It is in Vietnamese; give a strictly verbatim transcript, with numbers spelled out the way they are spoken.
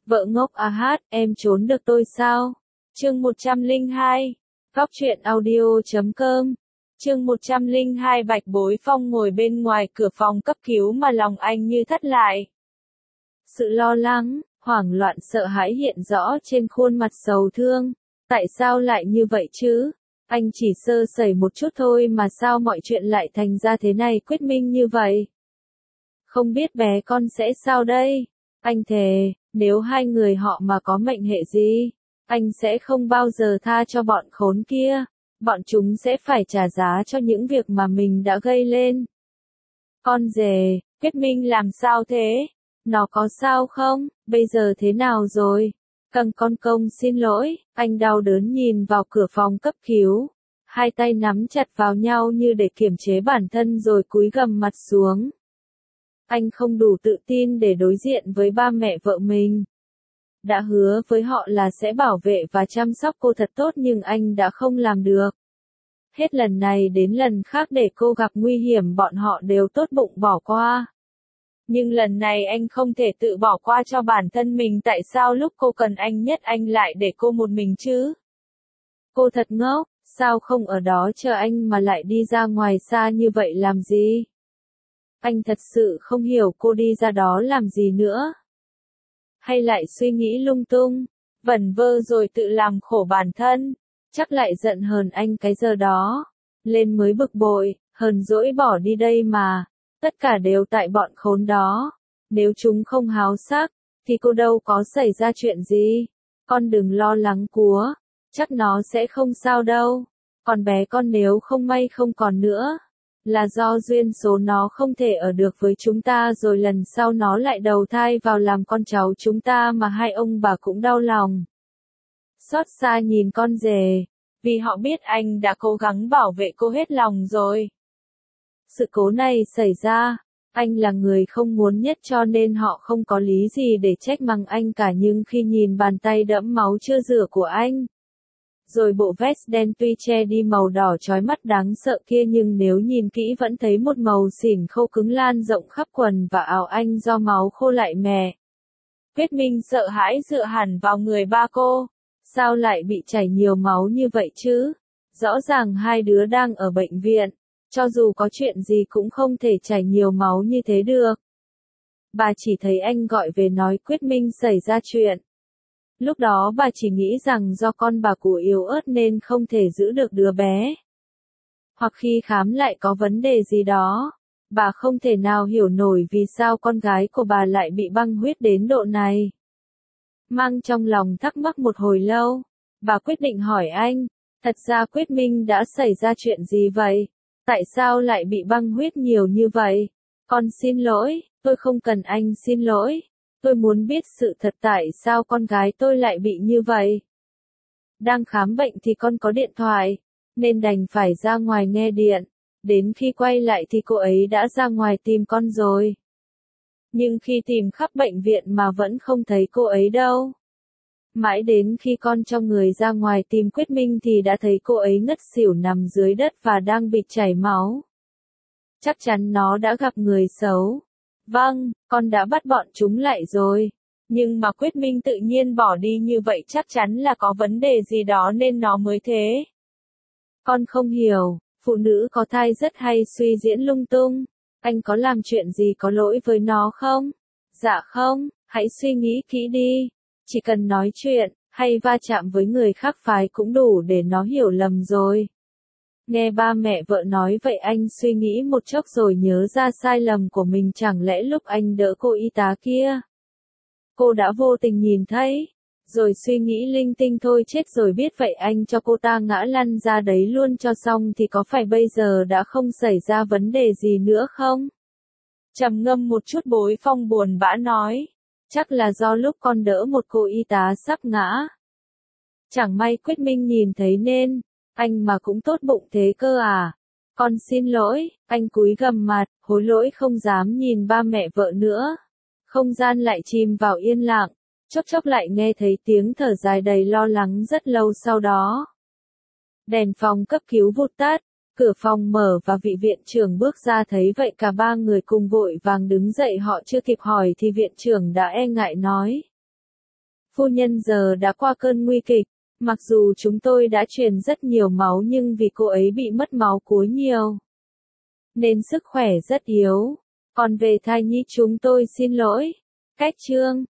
Vợ ngốc à hát, em trốn được tôi sao? Chương một trăm lẻ hai. Góc truyện audio chấm com. Chương một trăm lẻ hai. Bạch Bối Phong ngồi bên ngoài cửa phòng cấp cứu mà lòng anh như thắt lại. Sự lo lắng, hoảng loạn sợ hãi hiện rõ trên khuôn mặt sầu thương. Tại sao lại như vậy chứ? Anh chỉ sơ sẩy một chút thôi mà sao mọi chuyện lại thành ra thế này, Quyết Minh như vậy? Không biết bé con sẽ sao đây? Anh thề, nếu hai người họ mà có mệnh hệ gì, anh sẽ không bao giờ tha cho bọn khốn kia. Bọn chúng sẽ phải trả giá cho những việc mà mình đã gây lên. Con rể, Quyết Minh làm sao thế? Nó có sao không? Bây giờ thế nào rồi? Cần con công xin lỗi, anh đau đớn nhìn vào cửa phòng cấp cứu. Hai tay nắm chặt vào nhau như để kiềm chế bản thân rồi cúi gằm mặt xuống. Anh không đủ tự tin để đối diện với ba mẹ vợ mình. Đã hứa với họ là sẽ bảo vệ và chăm sóc cô thật tốt nhưng anh đã không làm được. Hết lần này đến lần khác để cô gặp nguy hiểm bọn họ đều tốt bụng bỏ qua. Nhưng lần này anh không thể tự bỏ qua cho bản thân mình, tại sao lúc cô cần anh nhất anh lại để cô một mình chứ? Cô thật ngốc, sao không ở đó chờ anh mà lại đi ra ngoài xa như vậy làm gì? Anh thật sự không hiểu cô đi ra đó làm gì nữa. Hay lại suy nghĩ lung tung, vẩn vơ rồi tự làm khổ bản thân, chắc lại giận hờn anh cái giờ đó. Lên mới bực bội, hờn dỗi bỏ đi đây mà. Tất cả đều tại bọn khốn đó. Nếu chúng không háo sắc, thì cô đâu có xảy ra chuyện gì. Con đừng lo lắng cúa, chắc nó sẽ không sao đâu. Còn bé con nếu không may không còn nữa, là do duyên số nó không thể ở được với chúng ta rồi lần sau nó lại đầu thai vào làm con cháu chúng ta mà hai ông bà cũng đau lòng. Xót xa nhìn con rể, vì họ biết anh đã cố gắng bảo vệ cô hết lòng rồi. Sự cố này xảy ra, anh là người không muốn nhất cho nên họ không có lý gì để trách mắng anh cả, nhưng khi nhìn bàn tay đẫm máu chưa rửa của anh, rồi bộ vest đen tuy che đi màu đỏ chói mắt đáng sợ kia nhưng nếu nhìn kỹ vẫn thấy một màu xỉn khô cứng lan rộng khắp quần và áo anh do máu khô lại mè. Quyết Minh sợ hãi dựa hẳn vào người ba cô. Sao lại bị chảy nhiều máu như vậy chứ? Rõ ràng hai đứa đang ở bệnh viện. Cho dù có chuyện gì cũng không thể chảy nhiều máu như thế được. Bà chỉ thấy anh gọi về nói Quyết Minh xảy ra chuyện. Lúc đó bà chỉ nghĩ rằng do con bà cụ yếu ớt nên không thể giữ được đứa bé. Hoặc khi khám lại có vấn đề gì đó. Bà không thể nào hiểu nổi vì sao con gái của bà lại bị băng huyết đến độ này. Mang trong lòng thắc mắc một hồi lâu, bà quyết định hỏi anh, thật ra Quyết Minh đã xảy ra chuyện gì vậy? Tại sao lại bị băng huyết nhiều như vậy? Con xin lỗi, tôi không cần anh xin lỗi. Tôi muốn biết sự thật tại sao con gái tôi lại bị như vậy. Đang khám bệnh thì con có điện thoại, nên đành phải ra ngoài nghe điện. Đến khi quay lại thì cô ấy đã ra ngoài tìm con rồi. Nhưng khi tìm khắp bệnh viện mà vẫn không thấy cô ấy đâu. Mãi đến khi con cho người ra ngoài tìm Quyết Minh thì đã thấy cô ấy ngất xỉu nằm dưới đất và đang bị chảy máu. Chắc chắn nó đã gặp người xấu. Vâng, con đã bắt bọn chúng lại rồi. Nhưng mà Quyết Minh tự nhiên bỏ đi như vậy chắc chắn là có vấn đề gì đó nên nó mới thế. Con không hiểu, phụ nữ có thai rất hay suy diễn lung tung. Anh có làm chuyện gì có lỗi với nó không? Dạ không, hãy suy nghĩ kỹ đi. Chỉ cần nói chuyện, hay va chạm với người khác phái cũng đủ để nó hiểu lầm rồi. Nghe ba mẹ vợ nói vậy anh suy nghĩ một chốc rồi nhớ ra sai lầm của mình, chẳng lẽ lúc anh đỡ cô y tá kia, cô đã vô tình nhìn thấy, rồi suy nghĩ linh tinh thôi chết rồi biết vậy anh cho cô ta ngã lăn ra đấy luôn cho xong thì có phải bây giờ đã không xảy ra vấn đề gì nữa không? Trầm ngâm một chút Bối Phong buồn bã nói, chắc là do lúc con đỡ một cô y tá sắp ngã. Chẳng may Quyết Minh nhìn thấy nên, anh mà cũng tốt bụng thế cơ à? Con xin lỗi, anh cúi gằm mặt, hối lỗi không dám nhìn ba mẹ vợ nữa. Không gian lại chìm vào yên lặng, chốc chốc lại nghe thấy tiếng thở dài đầy lo lắng rất lâu sau đó. Đèn phòng cấp cứu vụt tắt, cửa phòng mở và vị viện trưởng bước ra thấy vậy cả ba người cùng vội vàng đứng dậy, họ chưa kịp hỏi thì viện trưởng đã e ngại nói. Phu nhân giờ đã qua cơn nguy kịch. Mặc dù chúng tôi đã truyền rất nhiều máu nhưng vì cô ấy bị mất máu cuối nhiều, nên sức khỏe rất yếu. Còn về thai nhi chúng tôi xin lỗi. Cách chương